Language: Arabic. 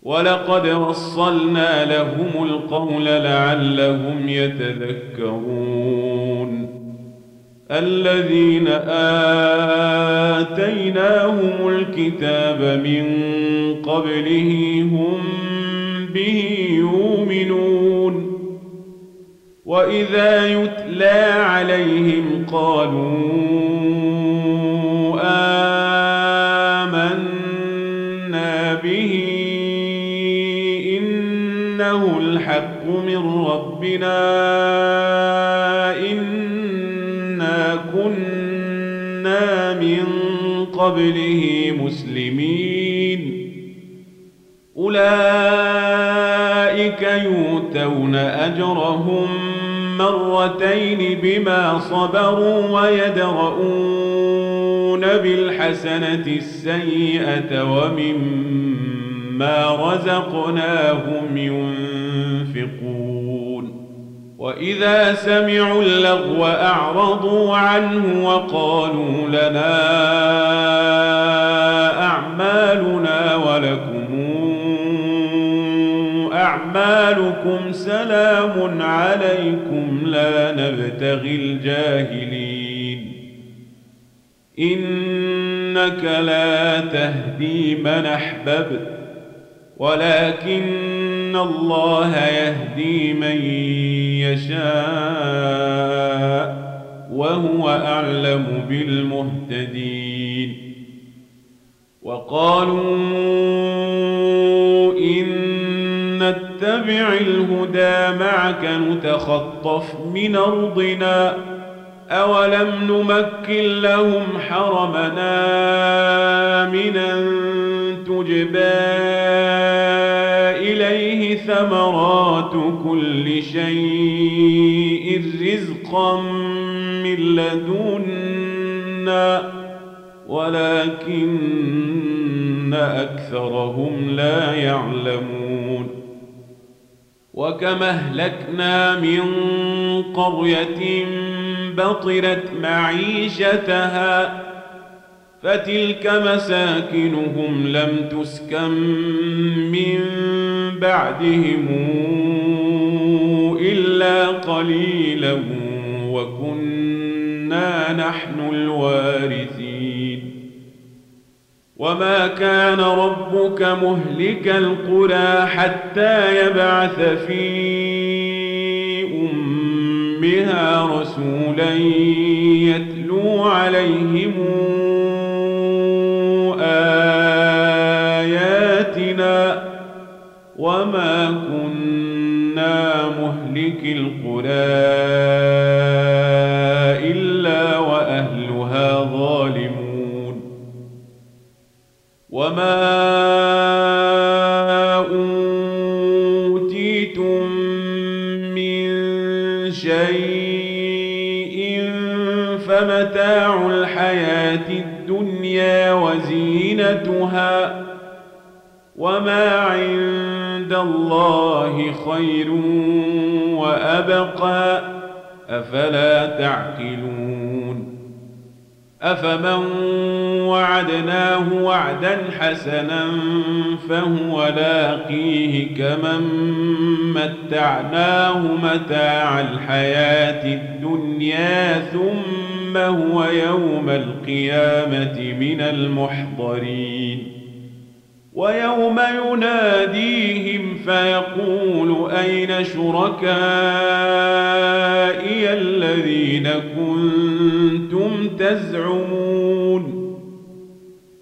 ولقد وصلنا لهم القول لعلهم يتذكرون الذين آتيناهم الكتاب من قبله هم به يؤمنون وإذا يتلى عليهم قالوا آمنا به إنه الحق من ربنا إنا كنا من قبله مسلمين أولئك يؤتون أجرهم مرتين بما صبروا ويدرؤون بالحسنة السيئة ومما رزقناهم ينفقون وإذا سمعوا اللغو أعرضوا عنه وقالوا لنا أعمالنا ولكم أعمالكم سلام عليكم لا نبتغي الجاهلين إنك لا تهدي من أحببت ولكن الله يهدي من يشاء وهو أعلم بالمهتدين وقالوا إن نتبع الهدى معك نتخطف من أرضنا أولم نمكن لهم حرمنا آمنا تجبى إليه ثمرات كل شيء رزقا من لدنا ولكن أكثرهم لا يعلمون وكم أهلكنا من قرية بطرت معيشتها فتلك مساكنهم لم تسكن من بعدهم إلا قليلا وكنا نحن الوارثين وما كان ربك مهلك القرى حتى يبعث في أمها رسولا يتلو عليهم آياتنا وما كنا مهلك القرى إلا وأهلها ظالمون وما أوتيتم من شيء فمتاع الحياة الدنيا وزينتها وما عند الله خير وأبقى أفلا تعقلون أفمن وعدناه وعدا حسنا فهو لاقيه كمن متعناه متاع الحياة الدنيا ثم هو يوم القيامة من المحضرين ويوم يناديهم فيقول أين شركائي الذين كنتم تزعمون